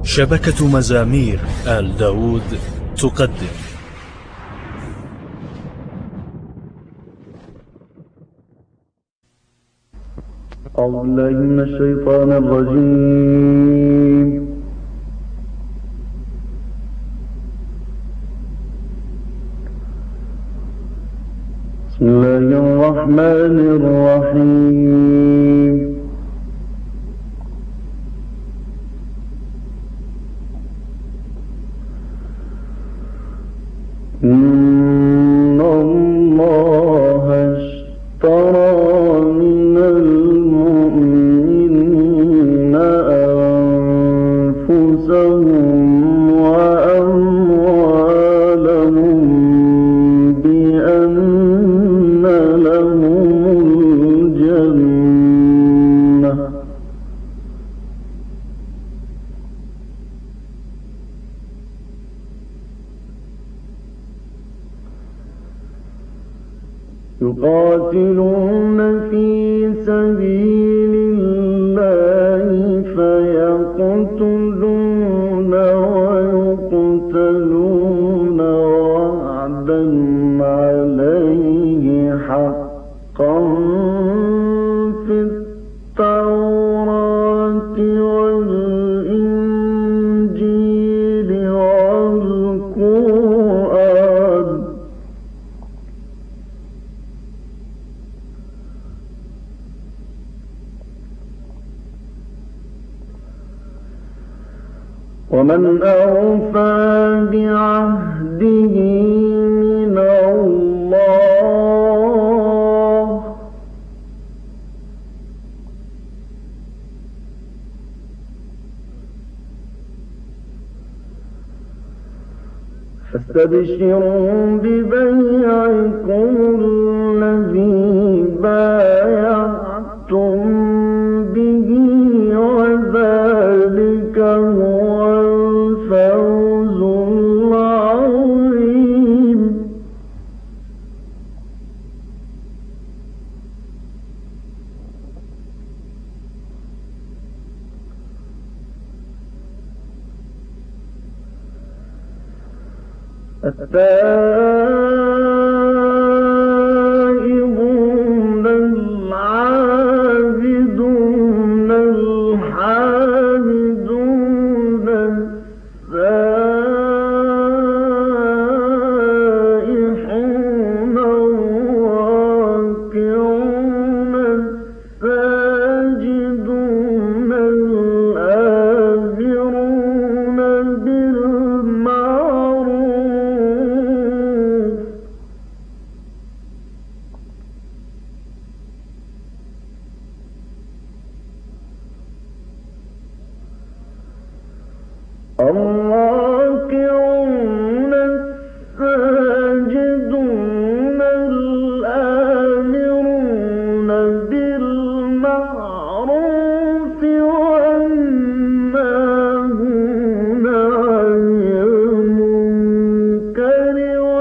شبكة مزامير آل داود تقدم. أعوذ بالله من الشيطان الرجيم. بسم الله الرحمن الرحيم. إن الله اشترى من المؤمنين أنفسهم وأموالهم بأن لهم الجنة يقاتلون في سبيل الله فيقتلون ويقتلون وعدا عليه حقا في التوراة والإنجيل والقرآن ومن أوفى بعهده من الله فاستبشروا ببيعكم الذي بايعتم به وذلك هو الفوز العظيم. التائبون العابدون الحامدون السائحون الراكعون الساجدون الآمرون بالمعروف الراكعون الساجدون الآمرون بالمعروف والناهون عن المنكر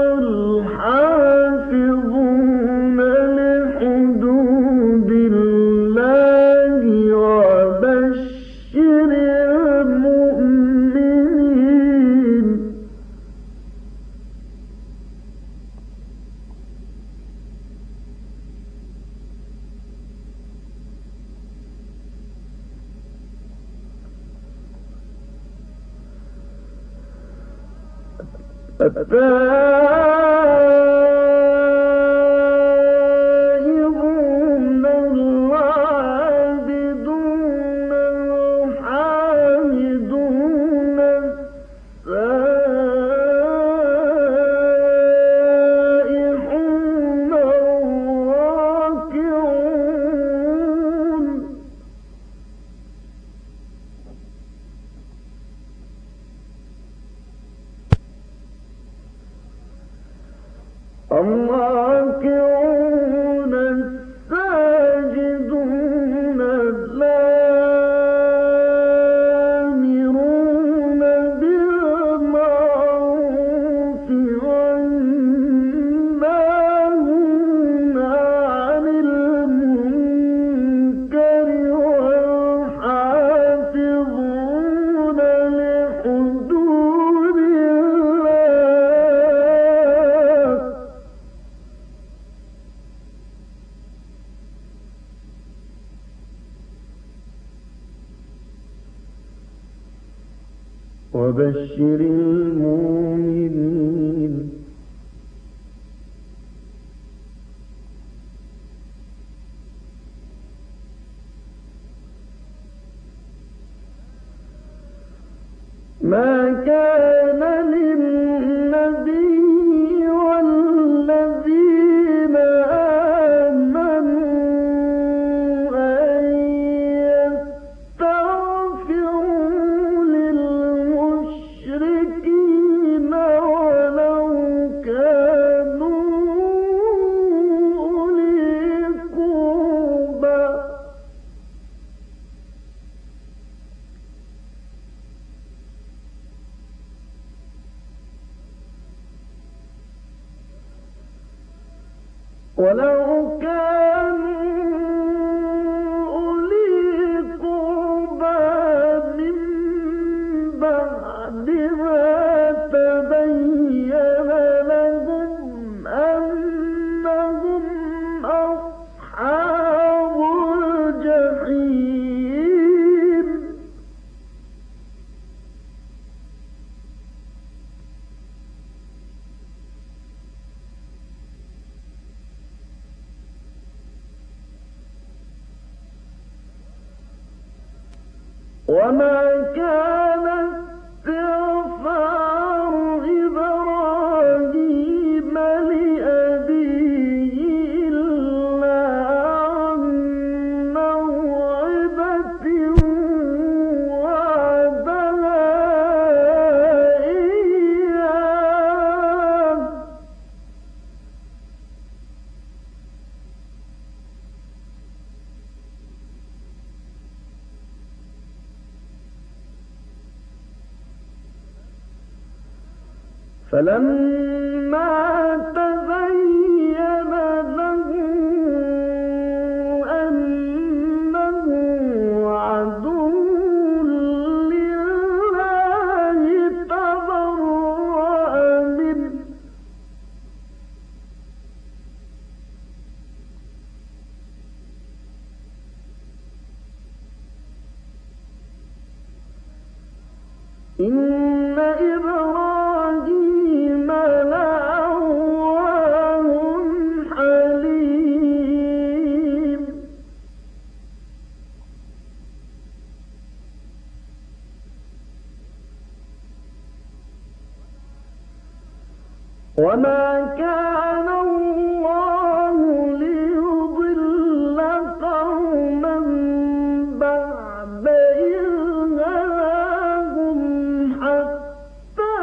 والحافظون لحدود الله وبشر المؤمنين. التائبون العابدون الحامدون السائحون الراكعون الراكعون الساجدون الآمرون بالمعروف والناهون عن المنكر والحافظون وبشر المؤمنين ما كان للنبي والذين آمنوا أن يستغفروا للمشركين ولو كانوا أولي قربى ولو كانوا أولي قربى من بعد ما تبين لهم أنهم أصحاب الجحيم وما كان استغفار إبراهيم لأبيه إلا عن موعدة وعدها إياه فلما تبين له أنه عدو لله تبرأ منه إن إبراهيم لأواه حليم وما كان الله ليضل قوما بعد إذ هداهم حتى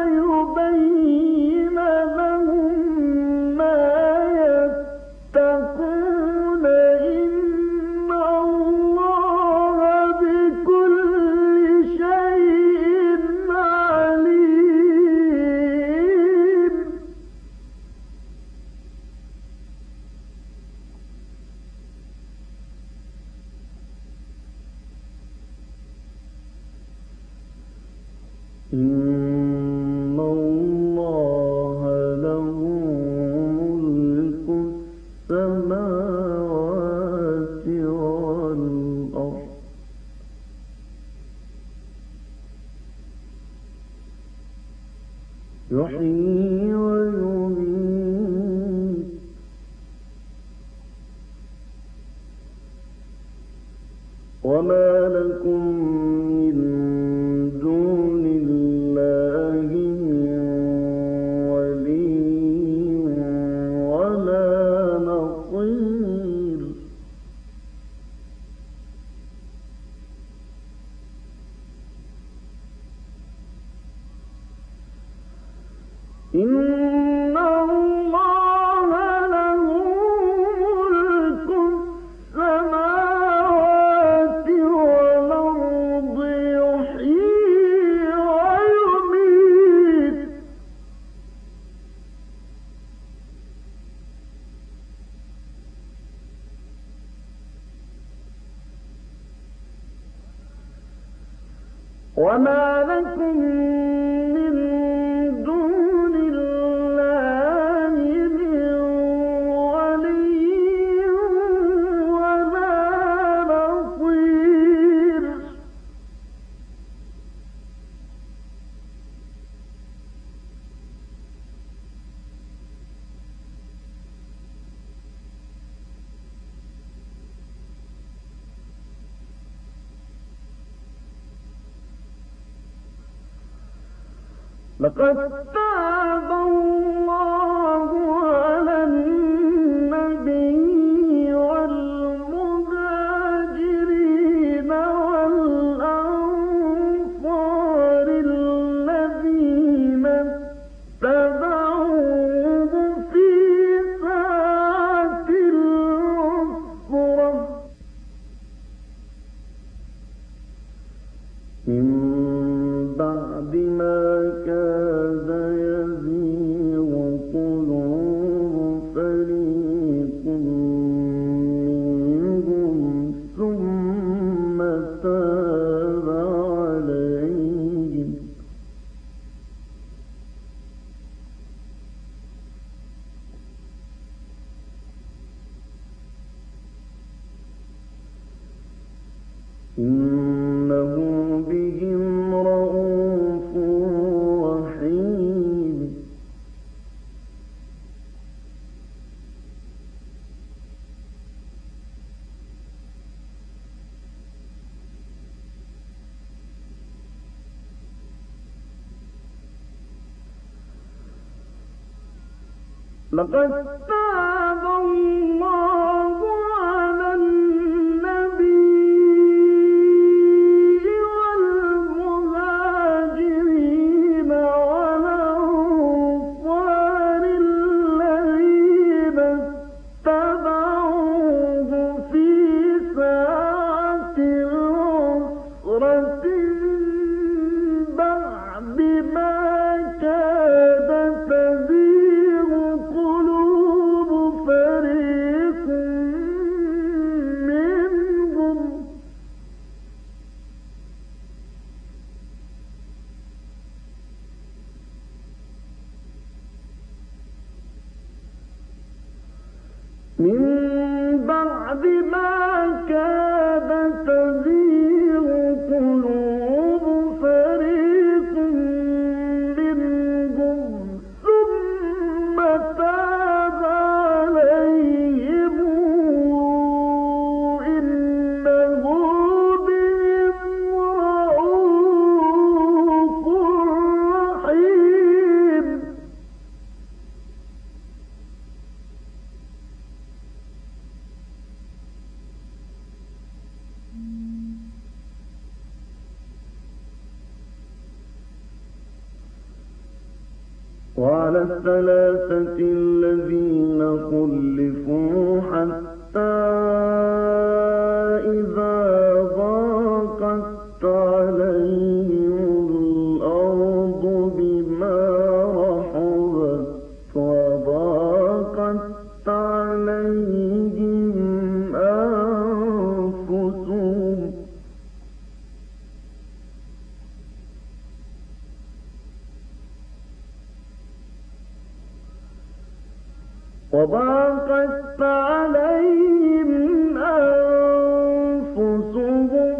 يبين لهم ما يتقون إن الله بكل شيء عليم إن الله له ملك السماوات والأرض يحيي ويميت وما لكم من دون الله من ولي ولا نصير إن الله له ملك السماوات والأرض يحيي ويميت وما لكم من دون الله من ولي ولا نصير لقد تاب الله على النبي والمهاجرين والأنصار الذين اتبعوه في ساعة العسرة من بعد ما كاد يزيغ قلوب فريق منهم ثم تاب عليهم إنه بهم رءوف رحيم لقد تاب الله على النبي والمهاجرين والأنصار الذين اتبعوه في ساعة العسرة بعد ما كاد تزيغ قلوب فريق منهم من بعد ما كاد تزيغ قلوب فريق منهم ثم تاب عليهم إنه بهم رءوف رحيم وعلى الثلاثة الذين خلفوا حتى إذا ضاقت عليهم الأرض بما رحبت وضاقت عليهم أنفسهم وضاقت عليهم أنفسهم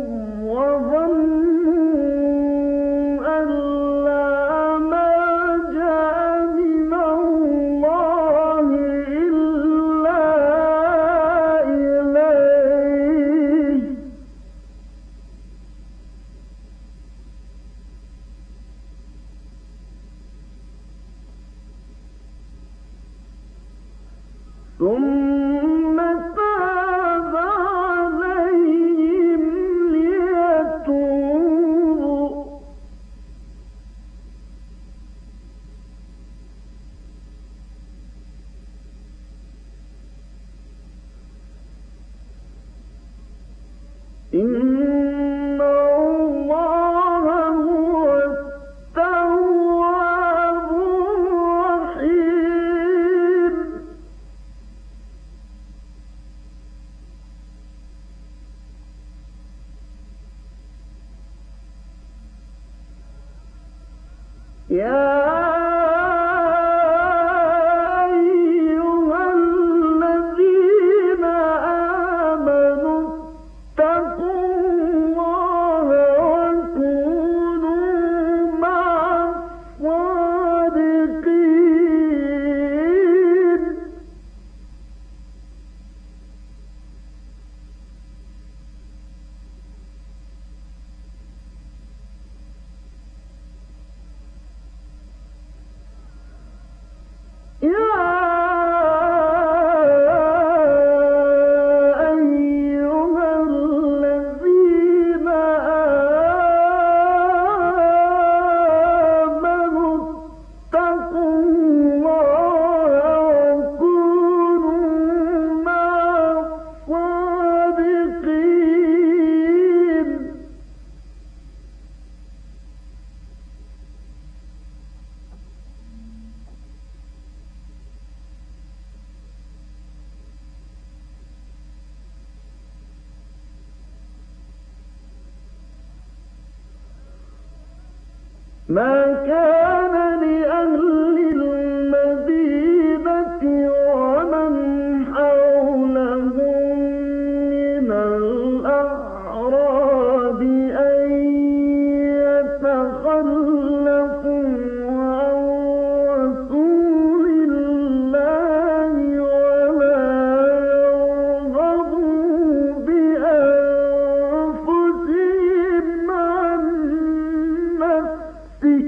وظنوا أن لا ملجأ من الله إلا إليه ثم تاب عليهم ليتوبوا إن الله هو التواب الرحيم يا أيها الذين آمنوا اتقوا الله وكونوا مع الصادقين ما كان لأهل المدينة ومن حولهم من الأعراب أن يتخلفوا عن رسول الله ولا يرغبوا بأنفسهم عن نفسه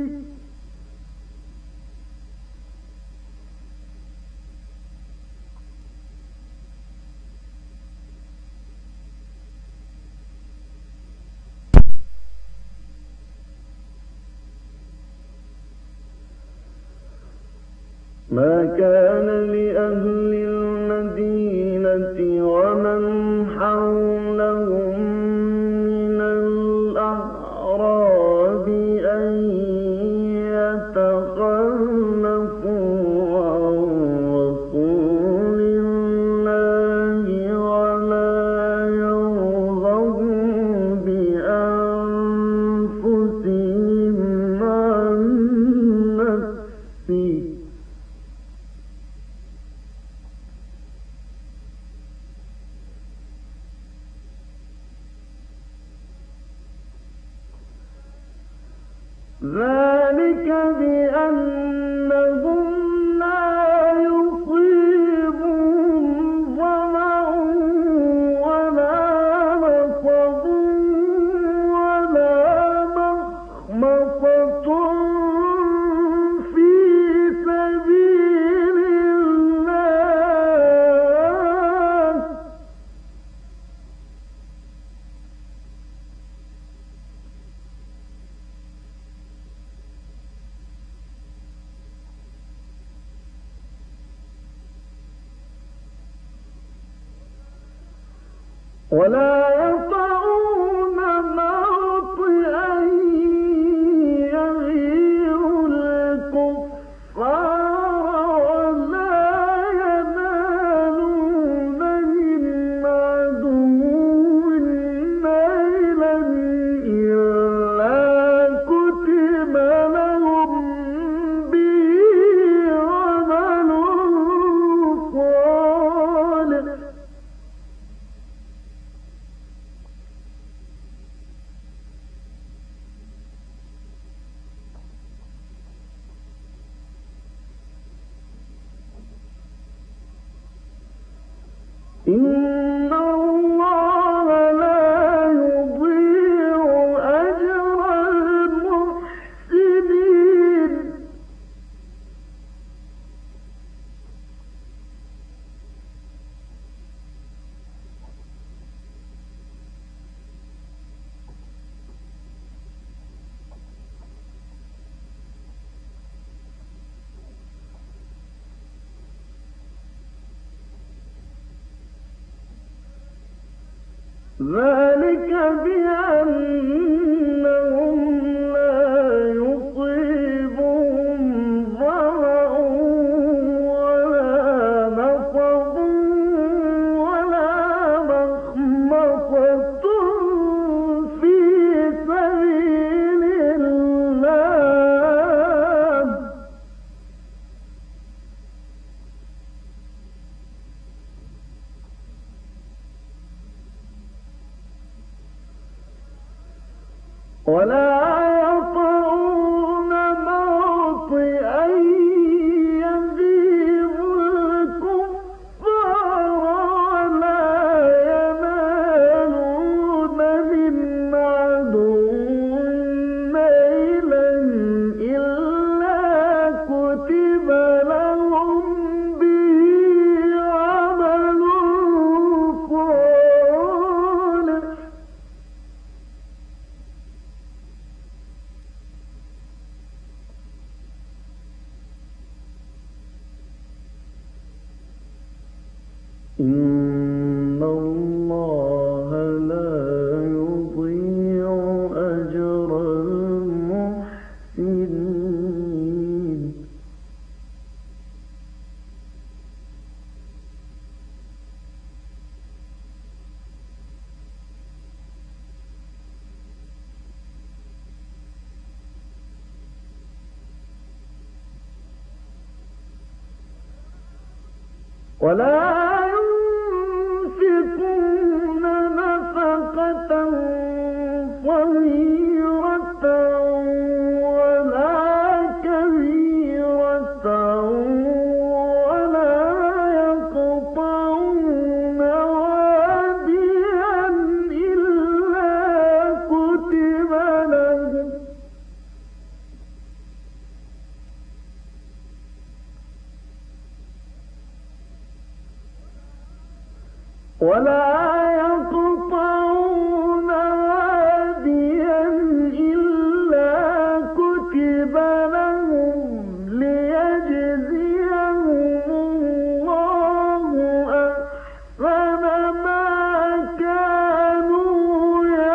ما كان لأهل المدينة ومن حولهم من الأعراب أن يتخلفوا عن رسول الله ولا يرغبوا بأنفسهم عن نفسه ذلك بأنهم لا يصيبهم ظمأ ولا نصب ولا مخمصة في سبيل الله ولا يطعون موطئا يغيظ الكفار ولا ينالون من عدو نيلا إلا كتب لهم به عمل صالح إن الله لا يضيع أجر المحسنين ذلك بأنهم لا يصيبهم ظمأ ولا نصب ولا مخمصة في سبيل الله ولا يطعون موطئا يغيظ الكفار ولا ينالون من عدو نيلا إلا كتب لهم به عمل صالح إن الله لا يضيع أجر المحسنين ولا ينفقون نفقة صغيرة ولا كبيرة ولا يقطعون واديا إلا كتب لهم ليجزيهم الله أحسن ما كانوا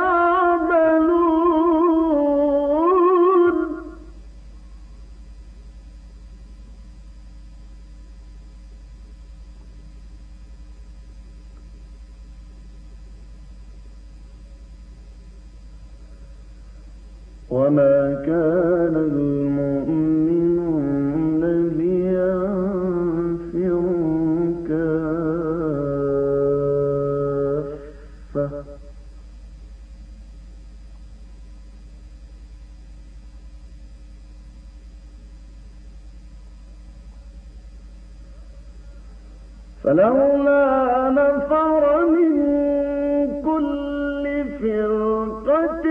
يعملون وما كان المؤمنون لينفروا كافة فلولا نفر من كل فرقة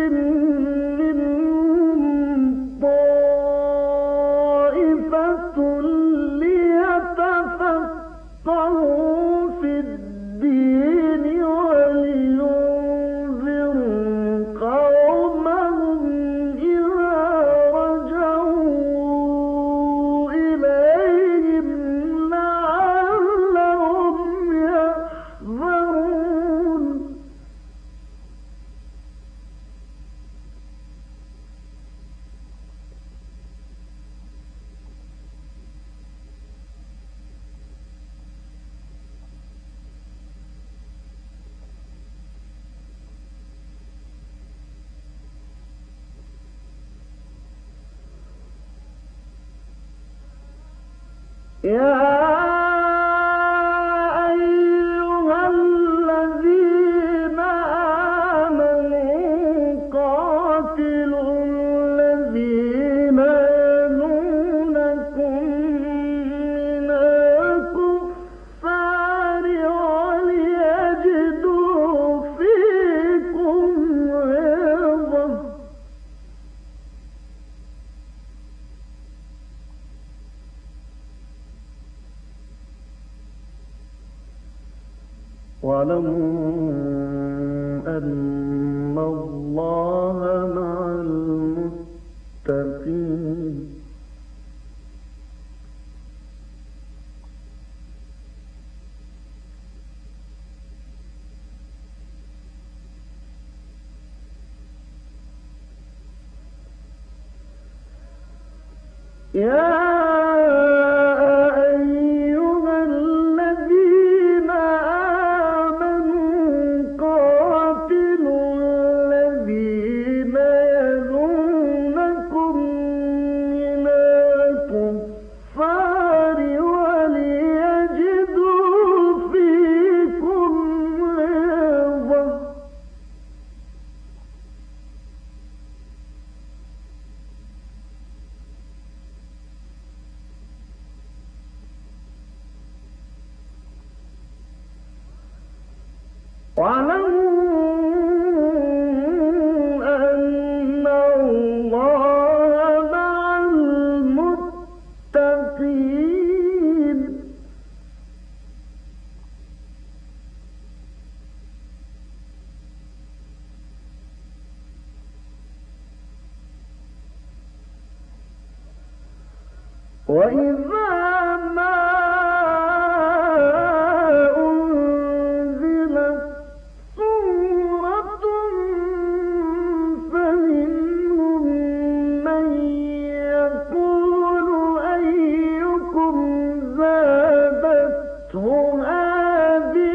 ليتفقهوا في الدين ولينذروا قومهم إذا رجعوا إليهم لعلهم يحذرون يا أيها الذين آمنوا قاتلوا الذين يلونكم من الكفار وليجدوا فيكم غلظة واعلموا أن الله مع المتقين يا وإذا ما أنزلت سورة فمنهم من يقول أيكم زادته هذه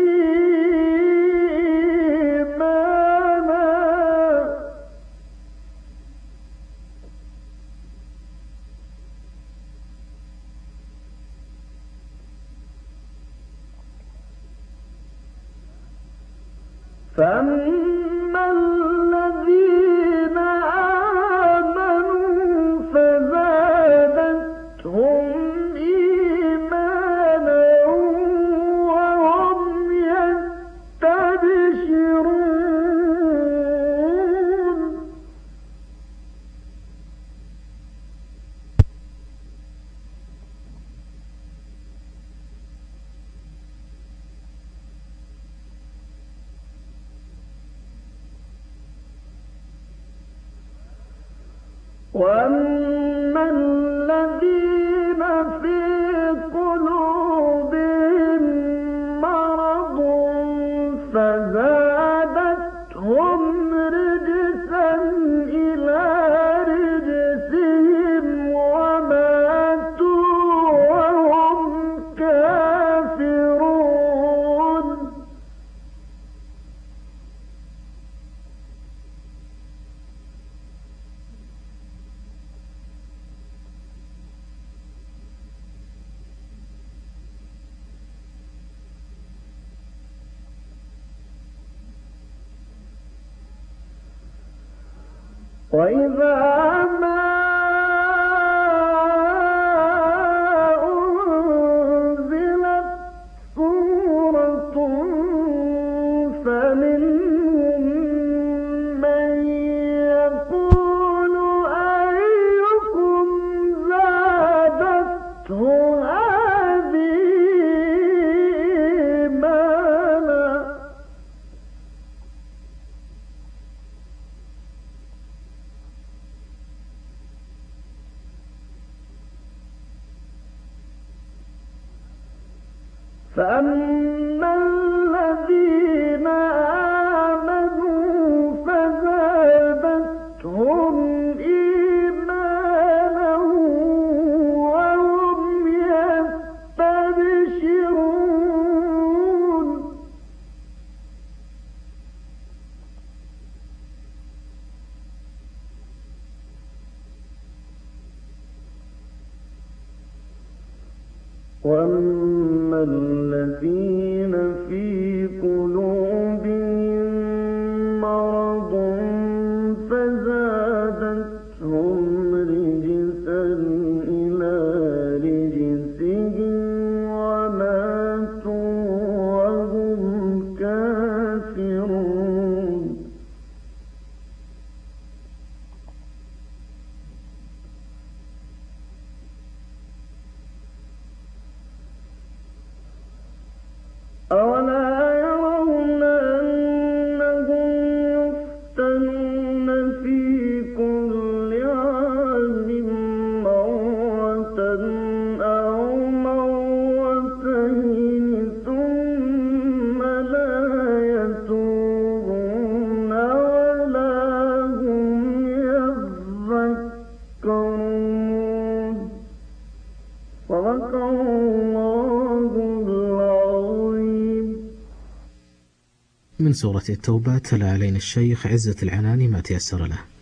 إيمانا فأما الذين آمنوا فزادتهم إيمانا وهم يستبشرون وأما الذين في قلوبهم مرض فزادتهم رجسا إلى رجسهم وماتوا وهم كافرون وإذا ما أنزلت سورة فمنهم من يقول أيكم زادته هذه إيمانا فأما الذين آمنوا فزادتهم إيمانا وهم يستبشرون وأما الذين في قلوبهم مرض فزادتهم رجسا إلى رجسهم وماتوا وهم كافرون أولا يرون أنهم يفتنون في كل عام مرة أو مرتين ثم لا يتوبون ولا هم يذكرون صدق الله العظيم. من سورة التوبة تلا علينا الشيخ عزة العناني ما تيسر له.